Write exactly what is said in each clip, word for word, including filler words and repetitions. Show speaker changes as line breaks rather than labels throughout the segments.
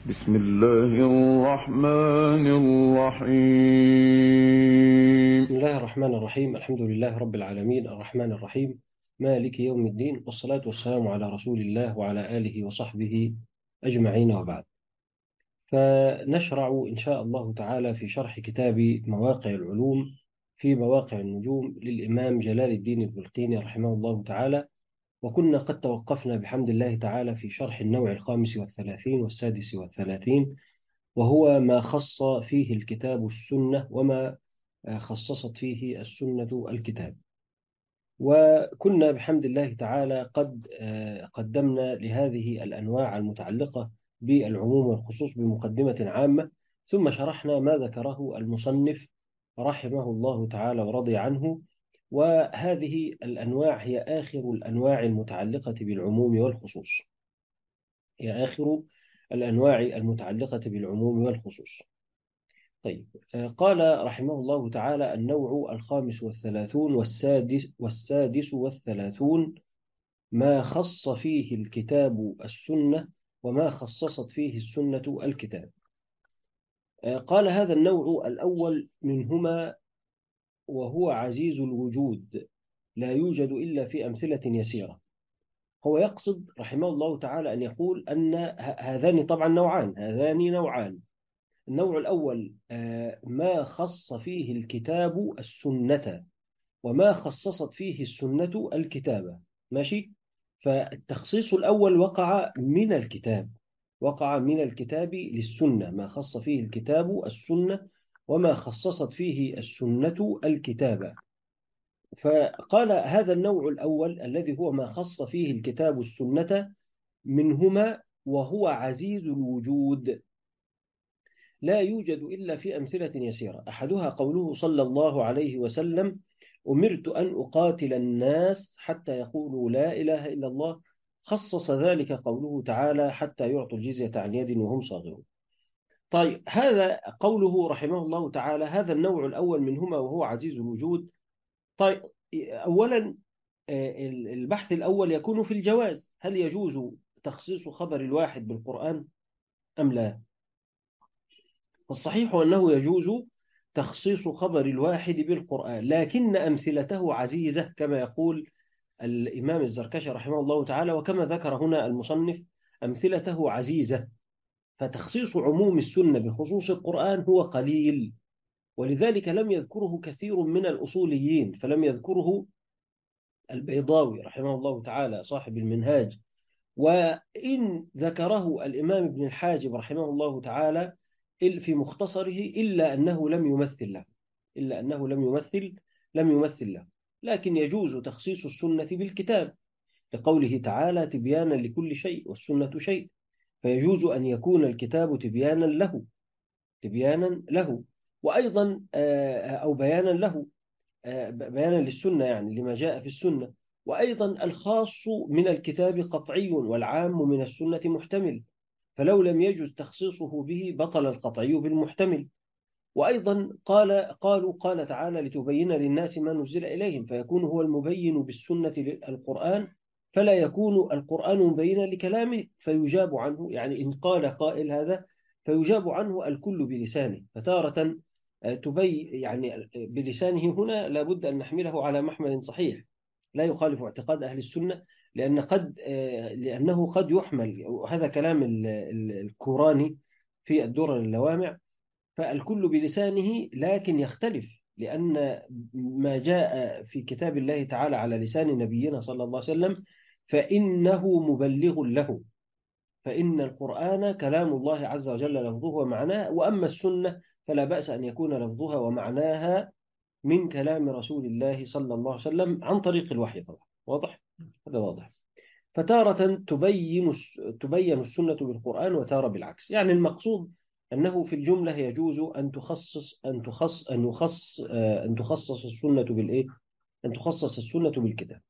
بسم الله الرحمن الرحيم.
بسم الله الرحمن الرحيم. الحمد لله رب العالمين الرحمن الرحيم مالك يوم الدين، والصلاة والسلام على رسول الله وعلى آله وصحبه أجمعين، وبعد. فنشرع إن شاء الله تعالى في شرح كتاب مواقع العلوم في مواقع النجوم للإمام جلال الدين البلقيني رحمه الله تعالى. وكنا قد توقفنا بحمد الله تعالى في شرح النوع الخامس والثلاثين والسادس والثلاثين، وهو ما خص فيه الكتاب السنة وما خصصت فيه السنة الكتاب. وكنا بحمد الله تعالى قد آه، قدمنا لهذه الأنواع المتعلقة بالعموم والخصوص بمقدمة عامة، ثم شرحنا ما ذكره المصنف رحمه الله تعالى ورضي عنه. وهذه الأنواع هي آخر الأنواع المتعلقة بالعموم والخصوص، هي آخر الأنواع المتعلقة بالعموم والخصوص. طيب، آه، قال رحمه الله تعالى: النوع الخامس والثلاثون والسادس, والسادس والثلاثون ما خص فيه الكتاب السنة وما خصصت فيه السنة الكتاب. آه، قال: هذا النوع الأول منهما وهو عزيز الوجود، لا يوجد إلا في أمثلة يسيرة. هو يقصد رحمه الله تعالى أن يقول أن ه- هذان طبعا نوعان، هذان نوعان. النوع الأول آه، ما خص فيه الكتاب السنة وما خصصت فيه السنة الكتابة. ماشي. فالتخصيص الأول وقع من الكتاب، وقع من الكتاب للسنة، ما خص فيه الكتاب السنة وما خصصت فيه السنة الكتابة. فقال: هذا النوع الأول الذي هو ما خص فيه الكتاب السنة منهما وهو عزيز الوجود، لا يوجد إلا في أمثلة يسيرة. أحدها قوله صلى الله عليه وسلم: أمرت أن أقاتل الناس حتى يقولوا لا إله إلا الله. خصص ذلك قوله تعالى: حتى يعطوا الجزية عن يد وهم صاغرون. طيب، هذا قوله رحمه الله تعالى، هذا النوع الأول منهما وهو عزيز الوجود. طيب، أولا، آه، البحث الأول يكون في الجواز، هل يجوز تخصيص خبر الواحد بالقرآن أم لا؟ الصحيح أنه يجوز تخصيص خبر الواحد بالقرآن، لكن أمثلته عزيزة كما يقول الإمام الزركشي رحمه الله تعالى، وكما ذكر هنا المصنف أمثلته عزيزة. فتخصيص عموم السنة بخصوص القرآن هو قليل، ولذلك لم يذكره كثير من الأصوليين، فلم يذكره البيضاوي رحمه الله تعالى صاحب المنهاج، وإن ذكره الإمام ابن الحاجب رحمه الله تعالى في مختصره، إلا أنه لم يمثل له، إلا أنه لم يمثل لم يمثل له. لكن يجوز تخصيص السنة بالكتاب، لقوله تعالى: تبيانا لكل شيء والسنة شيء. فيجوز أن يكون الكتاب تبيانا له، تبيانا له وأيضا آه، أو بيانا له، آه، بيانا للسنة، يعني لما جاء في السنة. وأيضا الخاص من الكتاب قطعي والعام من السنة محتمل، فلو لم يجز تخصيصه به بطل القطعي بالمحتمل. وأيضا قال قالوا قال تعالى: لتبين للناس ما نزل إليهم، فيكون هو المبين بالسنة للقرآن، فلا يكون القرآن مبينا لكلامه فيجاب عنه، يعني إن قال قائل هذا فيجاب عنه الكل بلسانه. فتارة آه، تبي يعني بلسانه هنا لابد أن نحمله على محمل صحيح لا يخالف اعتقاد أهل السنة، لأن قد آه، لأنه قد يحمل، وهذا كلام ال- ال- الكوراني في الدرر اللوامع: فالكل بلسانه لكن يختلف، لأن ما جاء في كتاب الله تعالى على لسان نبينا صلى الله عليه وسلم فإنه مبلغ له، فإن القرآن كلام الله عز وجل لفظه ومعناه، وأما السنة فلا بأس أن يكون لفظها ومعناها من كلام رسول الله صلى الله عليه وسلم عن طريق الوحي طبعا. واضح؟ هذا واضح. فتارة تبين تبين السنة بالقرآن، وتارة بالعكس. يعني المقصود أنه في الجملة يجوز أن تخصص أن تخص أن يخص آه، أن تخصص السنة بالإيه؟ أن تخصص السنة بالكتاب.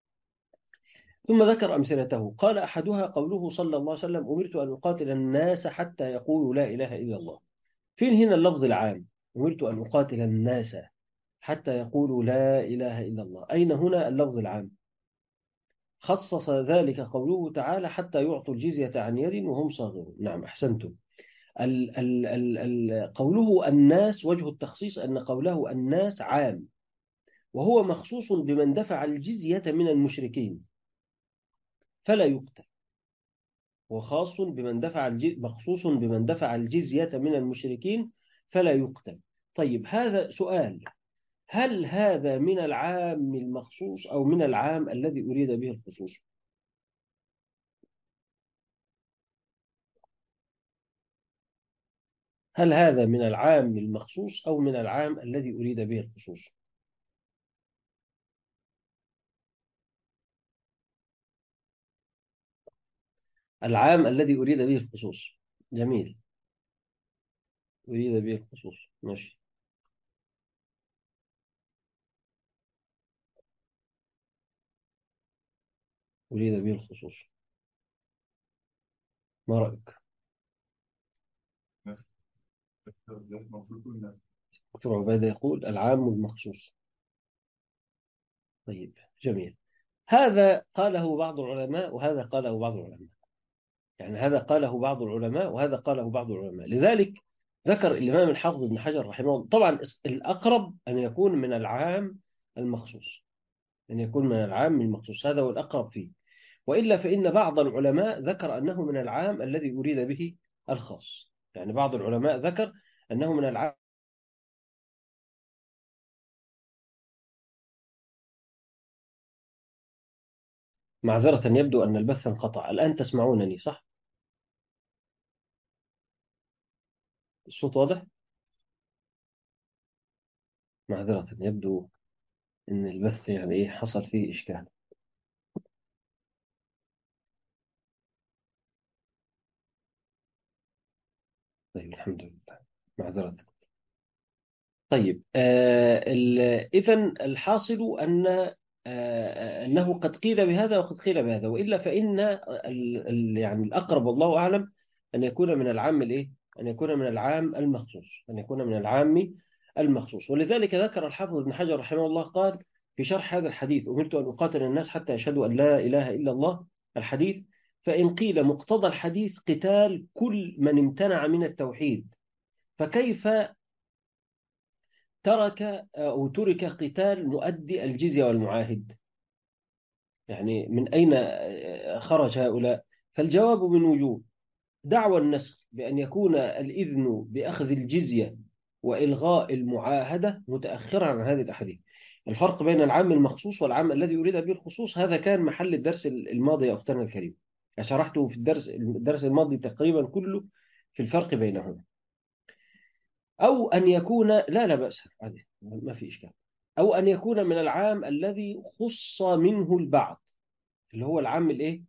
ثم ذكر أمثلته، قال: أحدها قوله صلى الله عليه وسلم: أمرت أن أقاتل الناس حتى يقولوا لا إله إلا الله. فين هنا اللفظ العام؟ أمرت أن أقاتل الناس حتى يقولوا لا إله إلا الله، أين هنا اللفظ العام؟ خصص ذلك قوله تعالى حتى يعطوا الجزية عن يد وهم صاغرون. نعم أحسنتم. ال ال ال ال قوله الناس، وجه التخصيص أن قوله الناس عام، وهو مخصوص بمن دفع الجزية من المشركين فلا يقتل. وخاص بمن دفع الج... مخصوص بمن دفع الجزية من المشركين فلا يقتل. طيب هذا سؤال، هل هذا من العام المخصوص أو من العام الذي أريد به الخصوص؟ هل هذا من العام المخصوص أو من العام الذي أريد به الخصوص؟ العام الذي أريد به الخصوص. جميل. أريد به الخصوص. ماشي. أريد به الخصوص. ما رأيك؟ دكتور عبيدة يقول العام المخصوص. طيب جميل. هذا قاله بعض العلماء وهذا قاله بعض العلماء، يعني هذا قاله بعض العلماء وهذا قاله بعض العلماء. لذلك ذكر الإمام الحافظ ابن حجر رحمه الله، طبعا الأقرب أن يكون من العام المخصوص، أن يكون من العام المخصوص، هذا هو الأقرب فيه. وإلا فإن بعض العلماء ذكر أنه من العام الذي أريد به الخاص، يعني بعض العلماء ذكر أنه من العام. معذرة يبدو أن البث انقطع، الآن تسمعونني صح؟ الصوت واضح؟ معذرة يبدو أن البث يعني إيه حصل فيه إشكال. طيب الحمد لله. معذرة. طيب آه إذا الحاصل أن آه أنه قد قيل بهذا وقد قيل بهذا، وإلا فإن ال ال يعني الأقرب والله أعلم أن يكون من العام الإيه؟ أن يكون من العام المخصوص، أن يكون من العام المخصوص. ولذلك ذكر الحافظ ابن حجر رحمه الله قال في شرح هذا الحديث: أمرت أن أقاتل الناس حتى يشهدوا أن لا إله إلا الله. الحديث: فإن قيل مقتضى الحديث قتال كل من امتنع من التوحيد، فكيف ترك أو ترك قتال مؤدي الجزية والمعاهد؟ يعني من أين خرج هؤلاء؟ فالجواب من وجوه: دعوى النسخ بأن يكون الإذن بأخذ الجزية وإلغاء المعاهدة متأخرا عن هذه الأحاديث. الفرق بين العام المخصوص والعام الذي أريد به الخصوص هذا كان محل الدرس الماضي يا أختنا الكريم، شرحته في الدرس الدرس الماضي تقريبا كله في الفرق بينهما. أو أن يكون لا لا بأس عادي ما في إشكال. أو أن يكون من العام الذي خص منه البعض، اللي هو العام الإيه؟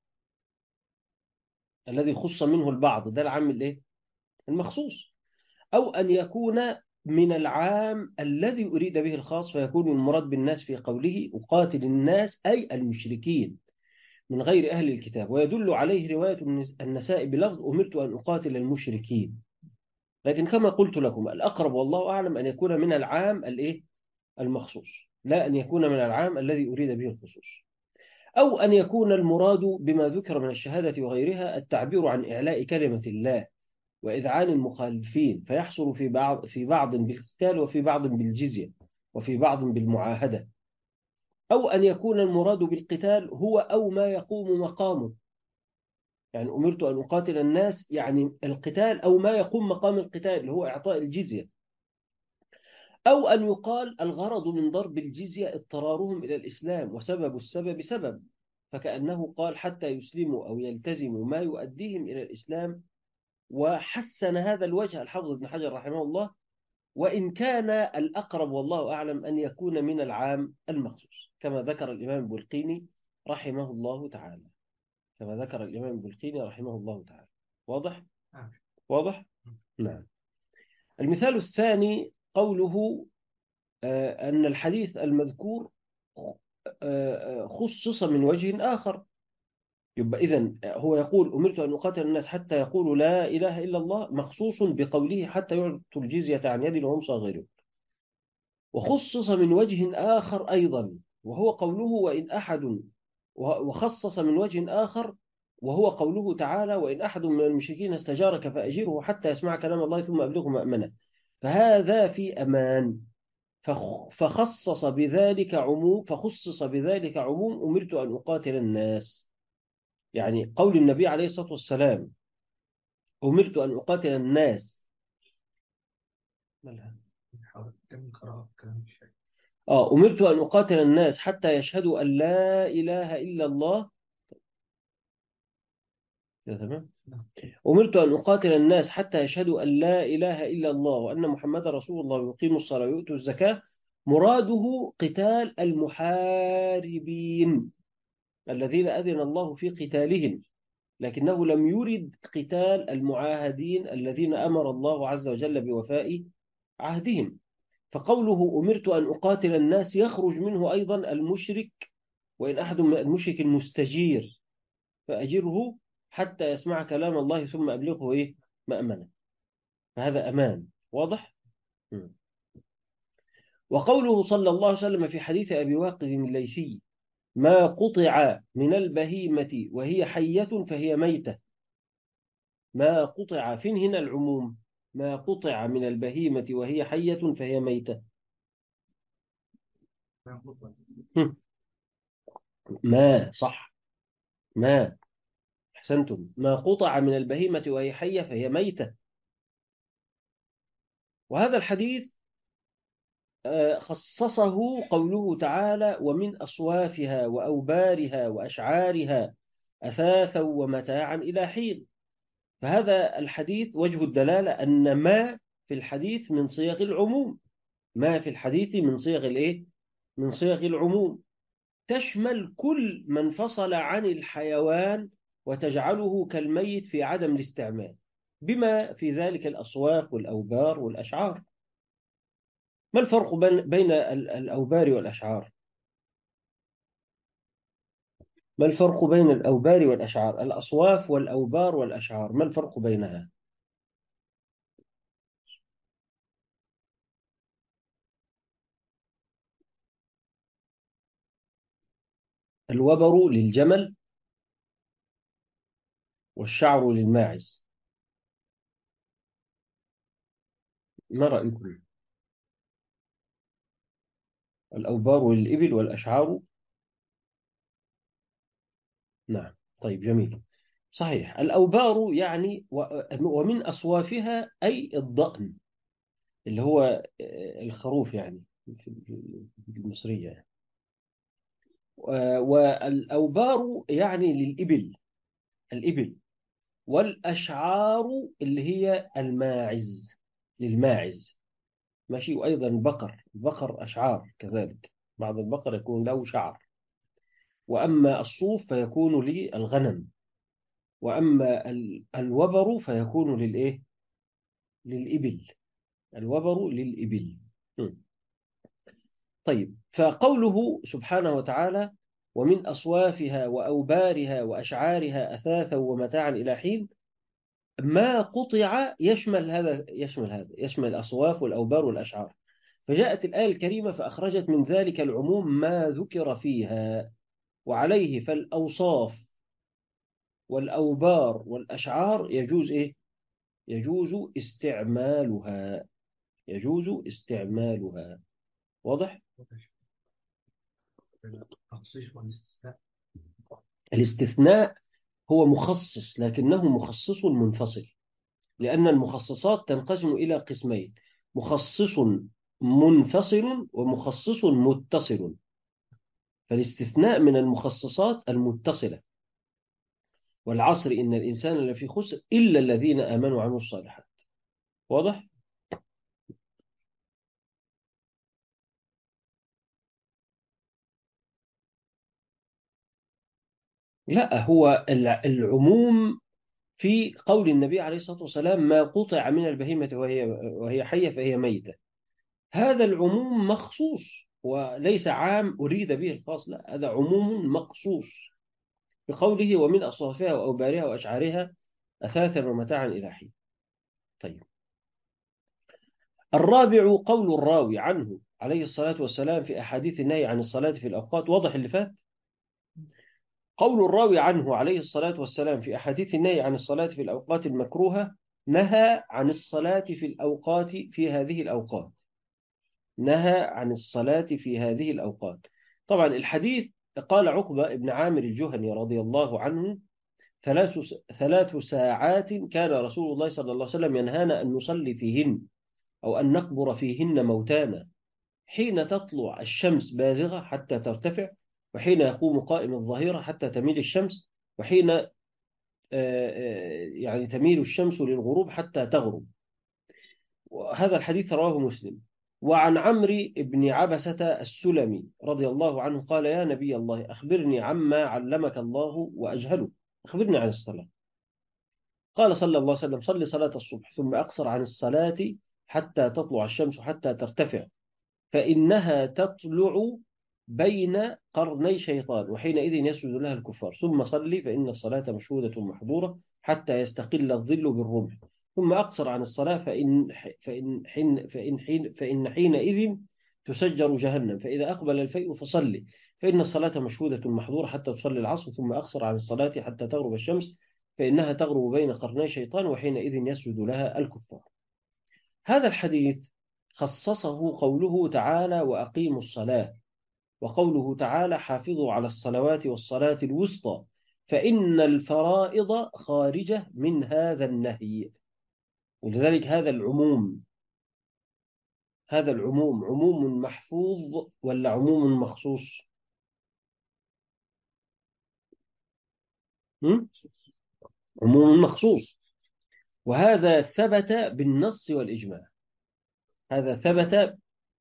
الذي خص منه البعض ده العام الإيه؟ المخصوص. أو أن يكون من العام الذي أريد به الخاص، فيكون المراد بالناس في قوله أقاتل الناس أي المشركين من غير أهل الكتاب، ويدل عليه رواية النساء بلفظ أمرت أن أقاتل المشركين. لكن كما قلت لكم الأقرب والله أعلم أن يكون من العام الإيه؟ المخصوص، لا أن يكون من العام الذي أريد به الخصوص. أو أن يكون المراد بما ذكر من الشهادة وغيرها التعبير عن إعلاء كلمة الله وإذعان المخالفين، فيحصل في بعض في بعض بالقتال وفي بعض بالجزية وفي بعض بالمعاهدة. أو أن يكون المراد بالقتال هو أو ما يقوم مقامه، يعني أمرت أن أقاتل الناس يعني القتال أو ما يقوم مقام القتال اللي هو إعطاء الجزية. أو أن يقال الغرض من ضرب الجزية اضطرارهم إلى الإسلام وسبب السبب سبب، فكأنه قال حتى يسلموا أو يلتزموا ما يؤديهم إلى الإسلام. وحسن هذا الوجه الحافظ ابن حجر رحمه الله، وإن كان الأقرب والله أعلم أن يكون من العام المخصوص كما ذكر الإمام البلقيني رحمه الله تعالى، كما ذكر الإمام البلقيني رحمه الله تعالى. واضح؟ واضح؟ نعم. المثال الثاني قوله أن الحديث المذكور خصص من وجه آخر. يبقى إذن هو يقول أمرت أن أقاتل الناس حتى يقولوا لا إله إلا الله، مخصوص بقوله حتى يعطوا الجزية عن يد وهم صاغرون. وخصص من وجه آخر أيضا وهو قوله وإن أحد وخصص من وجه آخر وهو قوله تعالى: وإن أحد من المشركين استجارك فأجره حتى يسمع كلام الله ثم أبلغه مأمنه. فهذا في أمان. فخصص بذلك عموم فخصص بذلك عموم أمرت أن أقاتل الناس. يعني قول النبي عليه الصلاة والسلام: أمرت أن أقاتل الناس. آه أمرت أن أقاتل الناس حتى يشهدوا أن لا إله إلا الله. يا تمام. أمرت أن أقاتل الناس حتى يشهدوا أن لا إله إلا الله وأن محمد رسول الله ويقيموا الصلاة ويؤتوا الزكاة. مراده قتال المحاربين الذين أذن الله في قتالهم، لكنه لم يرد قتال المعاهدين الذين أمر الله عز وجل بوفاء عهدهم. فقوله أمرت أن أقاتل الناس يخرج منه أيضا المشرك، وإن أحد من المشرك المستجير فأجره حتى يسمع كلام الله ثم أبلغه إيه مأمنة. فهذا أمان واضح. م. وقوله صلى الله عليه وسلم في حديث أبي واقد الليثي: ما قطع من البهيمة وهي حية فهي ميتة. ما قطع، فين هنا العموم؟ ما قطع من البهيمة وهي حية فهي ميتة. م. ما صح. ما أحسنتم. ما قطع من البهيمة وهي حية فهي ميتة. وهذا الحديث خصصه قوله تعالى: ومن أصوافها وأوبارها وأشعارها أثاثا ومتاعا إلى حين. فهذا الحديث وجه الدلالة أن ما في الحديث من صيغ العموم. ما في الحديث من صيغ الإيه؟ من صيغ العموم، تشمل كل من فصل عن الحيوان وتجعله كالميت في عدم الاستعمال، بما في ذلك الأصواف والأوبار والأشعار. ما الفرق بين الأوبار والأشعار؟ ما الفرق بين الأوبار والأشعار؟ الأصواف والأوبار والأشعار، ما الفرق بينها؟ الوبر للجمل والشعر للماعز. ما رأيكم؟ الأوبار للإبل والأشعار. نعم. طيب جميل. صحيح. الأوبار يعني ومن أصوافها أي الضأن اللي هو الخروف يعني في المصرية يعني. والأوبار يعني للإبل، الإبل. والأشعار اللي هي الماعز، للماعز. ماشي. وأيضا البقر، البقر أشعار كذلك، بعض البقر يكون له شعر. وأما الصوف فيكون للغنم. وأما الوبر فيكون للإيه؟ للإبل. الوبر للإبل. طيب. فقوله سبحانه وتعالى: ومن أصوافها وأوبارها وأشعارها أثاثا ومتاعا إلى حين. ما قطع يشمل هذا، يشمل هذا يشمل الأصواف والأوبار والأشعار. فجاءت الآية الكريمة فأخرجت من ذلك العموم ما ذكر فيها. وعليه فالأوصاف والأوبار والأشعار يجوز إيه؟ يجوز استعمالها. يجوز استعمالها. واضح؟ الاستثناء هو مخصص لكنه مخصص منفصل، لأن المخصصات تنقسم إلى قسمين: مخصص منفصل ومخصص متصل. فالاستثناء من المخصصات المتصلة. والعصر إن الإنسان لفي خسر إلا الذين آمنوا وعملوا الصالحات. واضح؟ لا، هو العموم في قول النبي عليه الصلاة والسلام: ما قطع من البهيمة وهي وهي حية فهي ميتة. هذا العموم مخصوص وليس عام أريد به الخاص، لا، هذا عموم مخصوص بقوله: ومن أصوافها وأوبارها وأشعارها أثاثا ومتاعا إلى حين. طيب. الرابع قول الراوي عنه عليه الصلاة والسلام في أحاديث النهي عن الصلاة في الأوقات. واضح اللي فات. قول الراوي عنه عليه الصلاة والسلام في أحاديث النهي عن الصلاة في الأوقات المكروهة: نهى عن الصلاة في الأوقات في هذه الأوقات، نهى عن الصلاة في هذه الأوقات. طبعا الحديث قال عقبة بن عامر الجهني رضي الله عنه: ثلاث ثلاث ساعات كان رسول الله صلى الله عليه وسلم ينهانا أن نصلي فيهن أو أن نقبر فيهن موتانا: حين تطلع الشمس بازغة حتى ترتفع، وحين يقوم قائم الظهيرة حتى تميل الشمس، وحين آه، آه، يعني تميل الشمس للغروب حتى تغرب. وهذا الحديث رواه مسلم. وعن عمرو بن عبسة السلمي رضي الله عنه قال: يا نبي الله، أخبرني عما علمك الله وأجهله، أخبرني عن الصلاة. قال صلى الله عليه وسلم: صل صلاة الصبح ثم أقصر عن الصلاة حتى تطلع الشمس حتى ترتفع، فإنها تطلع بين قرني شيطان، وحينئذ يسجد لها الكفار. ثم صلي فإن الصلاة مشهودة محظورة حتى يستقل الظل بالرمح. ثم أقصر عن الصلاة فإن فإن حين فإن حين فإن حينئذ تسجر جهنم. فإذا أقبل الفيء فصلي فإن الصلاة مشهودة محظورة حتى تصلي العصر. ثم أقصر عن الصلاة حتى تغرب الشمس، فإنها تغرب بين قرني شيطان، وحينئذ يسجد لها الكفار. هذا الحديث خصصه قوله تعالى: وأقيموا الصلاة، وقوله تعالى: حافظوا على الصلوات والصلاة الوسطى، فإن الفرائض خارجة من هذا النهي. ولذلك هذا العموم هذا العموم عموم محفوظ ولا عموم مخصوص؟ هم؟ عموم مخصوص. وهذا ثبت بالنص والإجماع. هذا ثبت.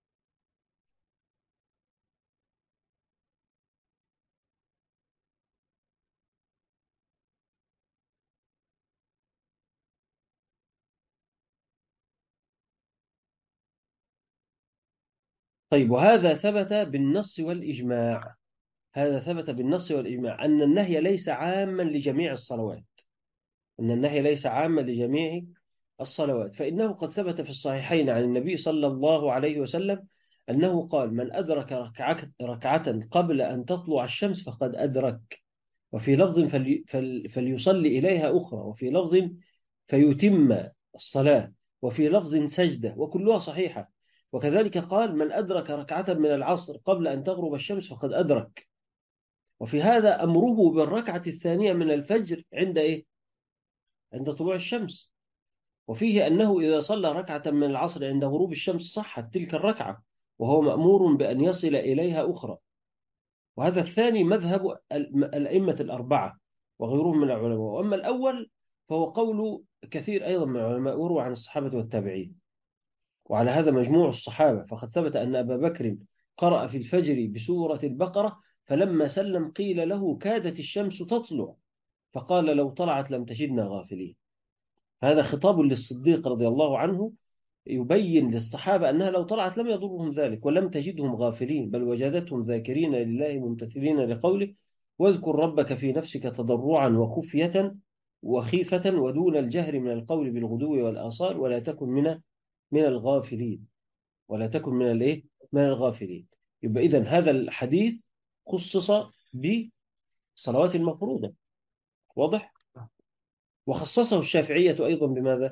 طيب، وهذا ثبت بالنص والإجماع. هذا ثبت بالنص والإجماع أن النهي ليس عاما لجميع الصلوات، أن النهي ليس عاما لجميع الصلوات. فإنه قد ثبت في الصحيحين عن النبي صلى الله عليه وسلم أنه قال: من أدرك ركعة, ركعة قبل أن تطلع الشمس فقد أدرك. وفي لفظ فلي فل فليصلي إليها أخرى، وفي لفظ فيتم الصلاة، وفي لفظ سجدة، وكلها صحيحة. وكذلك قال: من أدرك ركعة من العصر قبل أن تغرب الشمس فقد أدرك. وفي هذا أمره بالركعة الثانية من الفجر عند إيه؟ عند طلوع الشمس. وفيه أنه إذا صلى ركعة من العصر عند غروب الشمس صحت تلك الركعة، وهو مأمور بأن يصل إليها أخرى. وهذا الثاني مذهب الأئمة الأربعة وغيرهم من العلماء. وأما الأول فهو قول كثير أيضا من العلماء، وروى عن الصحابة والتابعين. وعلى هذا مجموع الصحابة، فقد ثبت أن أبا بكر قرأ في الفجر بسورة البقرة، فلما سلم قيل له: كادت الشمس تطلع، فقال: لو طلعت لم تجدنا غافلين. هذا خطاب للصديق رضي الله عنه، يبين للصحابة أنها لو طلعت لم يضرهم ذلك ولم تجدهم غافلين، بل وجدتهم ذاكرين لله ممتثلين لقوله: واذكر ربك في نفسك تضرعا وخفية وخيفة ودون الجهر من القول بالغدو والآصال ولا تكن من من الغافلين ولا تكن من الايه من الغافلين. يبقى إذن هذا الحديث خصص بالصلوات المفروضة، واضح؟ وخصصه الشافعية أيضا بماذا؟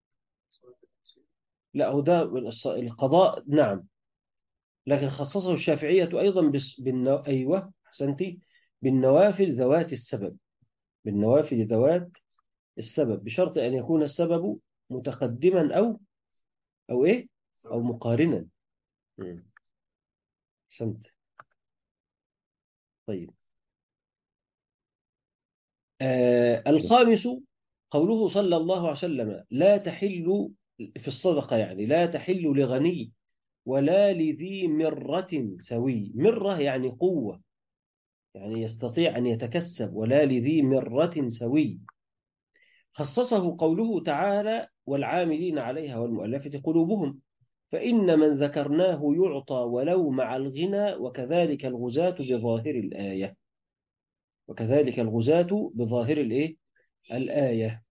لا، هو ده القضاء، نعم، لكن خصصه الشافعية أيضا بس بالنو... أيوة حسنتي، بالنوافل ذوات السبب، بالنوافل ذوات السبب، بشرط أن يكون السبب متقدما أو أو إيه أو مقارنا. مم. حسنت. طيب، آه الخامس قوله صلى الله عليه وسلم: لا تحل في الصدقة، يعني لا تحل لغني ولا لذي مرة سوي. مرة يعني قوة، يعني يستطيع أن يتكسب، ولا لذي مرة سوي. خصصه قوله تعالى: والعاملين عليها والمؤلفة قلوبهم، فإن من ذكرناه يعطى ولو مع الغنى، وكذلك الغزاة بظاهر الآية وكذلك الغزاة بظاهر الإيه؟ الآية.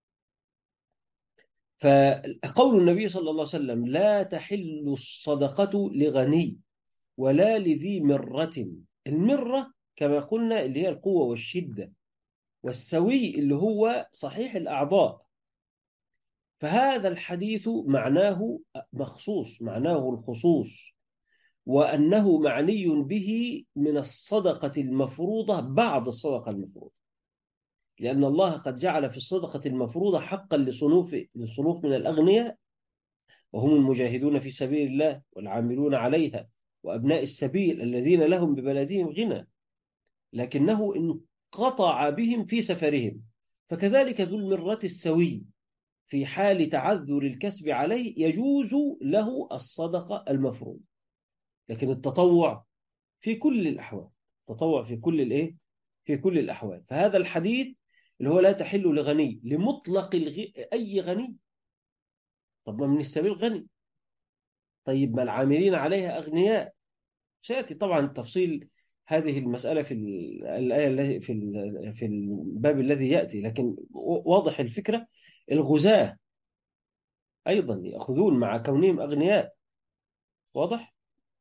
فقول النبي صلى الله عليه وسلم: لا تحل الصدقة لغني ولا لذي مرة. المرة كما قلنا اللي هي القوة والشدة، والسوي اللي هو صحيح الأعضاء. فهذا الحديث معناه مخصوص، معناه الخصوص، وأنه معني به من الصدقة المفروضة بعد الصدقة المفروضة، لأن الله قد جعل في الصدقة المفروضة حقا لصنوف لصنوف من الأغنياء، وهم المجاهدون في سبيل الله والعاملون عليها وأبناء السبيل الذين لهم ببلدهم غنى، لكنه انقطع بهم في سفرهم. فكذلك ذو المرة السوي في حال تعذر الكسب عليه يجوز له الصدقة المفروض، لكن التطوع في كل الأحوال، التطوع في كل الإيه؟ في كل الأحوال. فهذا الحديث اللي هو لا تحل لغني لمطلق الغ... أي غني. طب ما من السبيل غني، طيب ما العاملين عليها أغنياء. سيأتي طبعا تفصيل هذه المسألة في الآية التي في ال- في الباب الذي يأتي، لكن واضح الفكرة. الغزاة أيضا يأخذون مع كونهم أغنياء، واضح.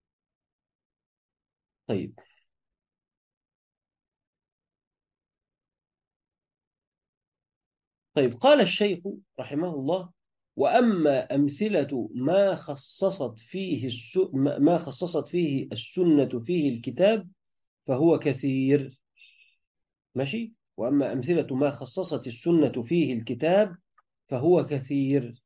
طيب طيب قال الشيخ رحمه الله: وأما أمثلة ما خصصت فيه الس... ما خصصت فيه السنة فيه الكتاب فهو كثير. ماشي. وأما أمثلة ما خصصت السنة فيه الكتاب فهو كثير.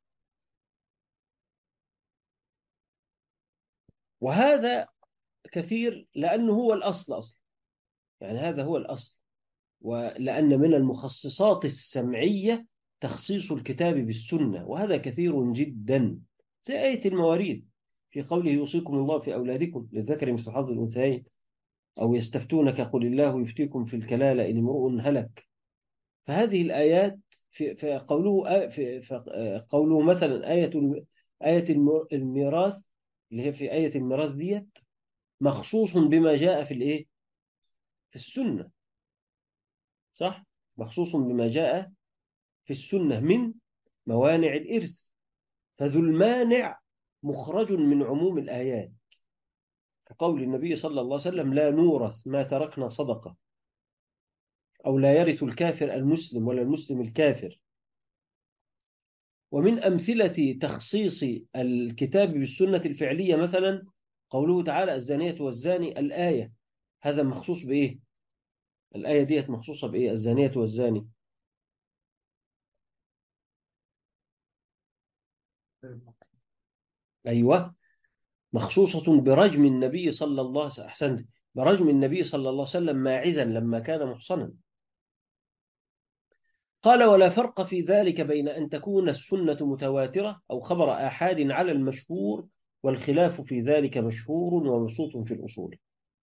وهذا كثير لأنه هو الأصل أصلا، يعني هذا هو الأصل. ولأن من المخصصات السمعية تخصيص الكتاب بالسنة، وهذا كثير جدا، زي آية المواريث في قوله: يوصيكم الله في أولادكم للذكر مثل حظ الأنثيين، أو يستفتونك قل الله يفتيكم في الكلالة إن امرؤ هلك. فهذه الآيات في في قوله في في قوله مثلا آية آية الميراث اللي هي في آية الميراث ديت مخصوص بما جاء في الإيه؟ في السنة، صح؟ مخصوص بما جاء في السنة من موانع الإرث. فذو المانع مخرج من عموم الآيات، كقول النبي صلى الله عليه وسلم: لا نورث ما تركنا صدقة، أو لا يرث الكافر المسلم ولا المسلم الكافر. ومن أمثلة تخصيص الكتاب بالسنة الفعلية مثلا قوله تعالى: الزانية والزاني، الآية. هذا مخصوص بإيه؟ الآية ديت مخصوصة بإيه؟ الزانية والزاني. أيوة، مخصوصة برجم النبي صلى الله عليه وسلم، أحسنت، برجم النبي صلى الله عليه وسلم ماعزا لما كان محصنا. قال: ولا فرق في ذلك بين أن تكون السنة متواترة أو خبر آحاد على المشهور، والخلاف في ذلك مشهور ومبسوط في الأصول.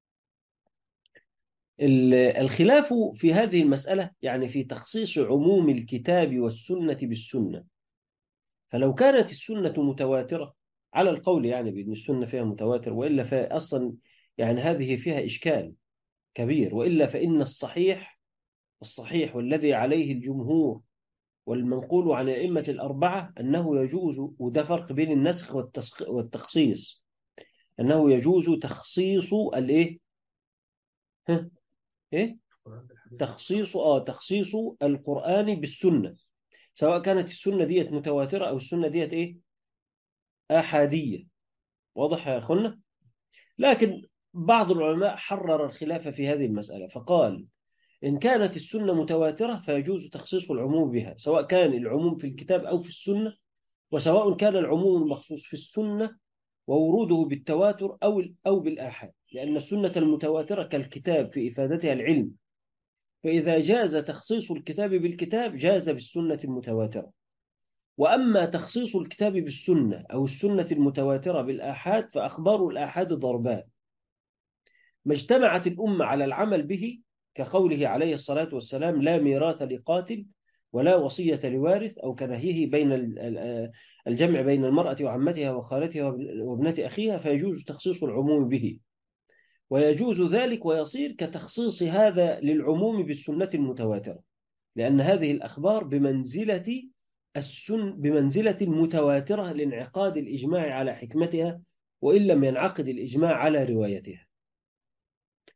الخلاف في هذه المسألة يعني في تخصيص عموم الكتاب والسنة بالسنة. فلو كانت السنة متواترة على القول يعني بأن السنة فيها متواتر، وإلا فأصلا يعني هذه فيها إشكال كبير. وإلا فإن الصحيح الصحيح والذي عليه الجمهور والمنقول عن الأئمة الأربعة أنه يجوز، وده فرق بين النسخ والتخصيص، أنه يجوز تخصيص الإيه؟ ها؟ إيه؟ تخصيص آه تخصيص القرآن بالسنة، سواء كانت السنة ديت متواترة أو السنة ديت إيه؟ آحادية. واضح يا أخوانا؟ لكن بعض العلماء حرر الخلاف في هذه المسألة، فقال: إن كانت السنة متواترة فيجوز تخصيص العموم بها، سواء كان العموم في الكتاب أو في السنة، وسواء كان العموم المخصوص في السنة ووروده بالتواتر أو أو بالآحاد، لأن السنة المتواترة كالكتاب في إفادتها العلم، فإذا جاز تخصيص الكتاب بالكتاب جاز بالسنة المتواترة. وأما تخصيص الكتاب بالسنة أو السنة المتواترة بالآحاد فأخبار الآحاد ضربان: ما اجتمعت الأمة على العمل به، كقوله عليه الصلاة والسلام: لا ميراث لقاتل ولا وصية لوارث، أو كنهيه بين الجمع بين المرأة وعمتها وخالتها وابنة أخيها، فيجوز تخصيص العموم به. ويجوز ذلك ويصير كتخصيص هذا للعموم بالسنة المتواترة، لأن هذه الأخبار بمنزلة السن بمنزلة المتواترة لانعقاد الإجماع على حكمتها، وإن لم ينعقد الإجماع على روايتها.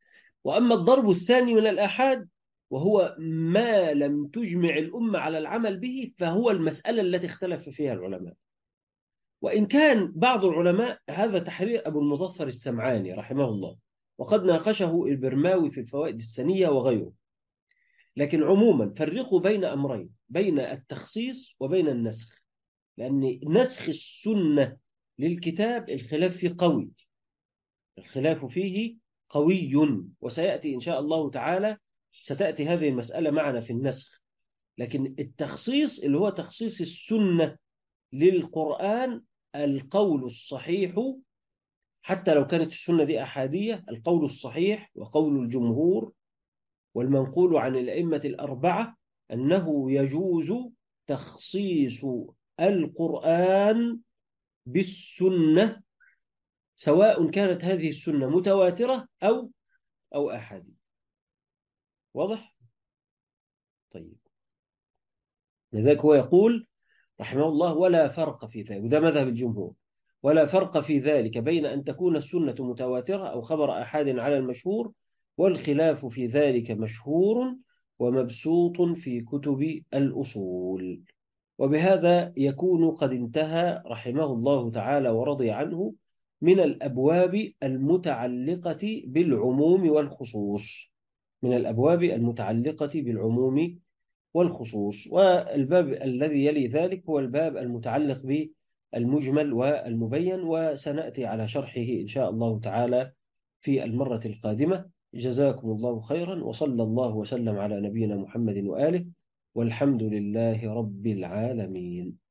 وأما الضرب الثاني من الآحاد وهو ما لم تجمع الأمة على العمل به فهو المسألة التي اختلف فيها العلماء. وإن كان بعض العلماء هذا تحرير أبو المظفر السمعاني رحمه الله، وقد ناقشه البرماوي في الفوائد السنية وغيره. لكن عموما فرقوا بين أمرين، بين التخصيص وبين النسخ، لأن نسخ السنة للكتاب الخلاف فيه قوي، الخلاف فيه قوي، وسيأتي إن شاء الله تعالى ستأتي هذه المسألة معنا في النسخ. لكن التخصيص اللي هو تخصيص السنة للقرآن، القول الصحيح حتى لو كانت السنة دي أحادية، القول الصحيح وقول الجمهور والمنقول عن الأئمة الأربعة أنه يجوز تخصيص القرآن بالسنة، سواء كانت هذه السنة متواترة أو أو أحادية. واضح؟ طيب، لذلك هو يقول رحمه الله: ولا فرق في ذلك، وده مذهب الجمهور، ولا فرق في ذلك بين أن تكون السنة متواترة أو خبر أحد على المشهور، والخلاف في ذلك مشهور ومبسوط في كتب الأصول. وبهذا يكون قد انتهى رحمه الله تعالى ورضي عنه من الأبواب المتعلقة بالعموم والخصوص، من الأبواب المتعلقة بالعموم والخصوص. والباب الذي يلي ذلك هو الباب المتعلق بالمجمل والمبين، وسنأتي على شرحه إن شاء الله تعالى في المرة القادمة. جزاكم الله خيرا، وصلى الله وسلم على نبينا محمد وآله، والحمد لله رب العالمين.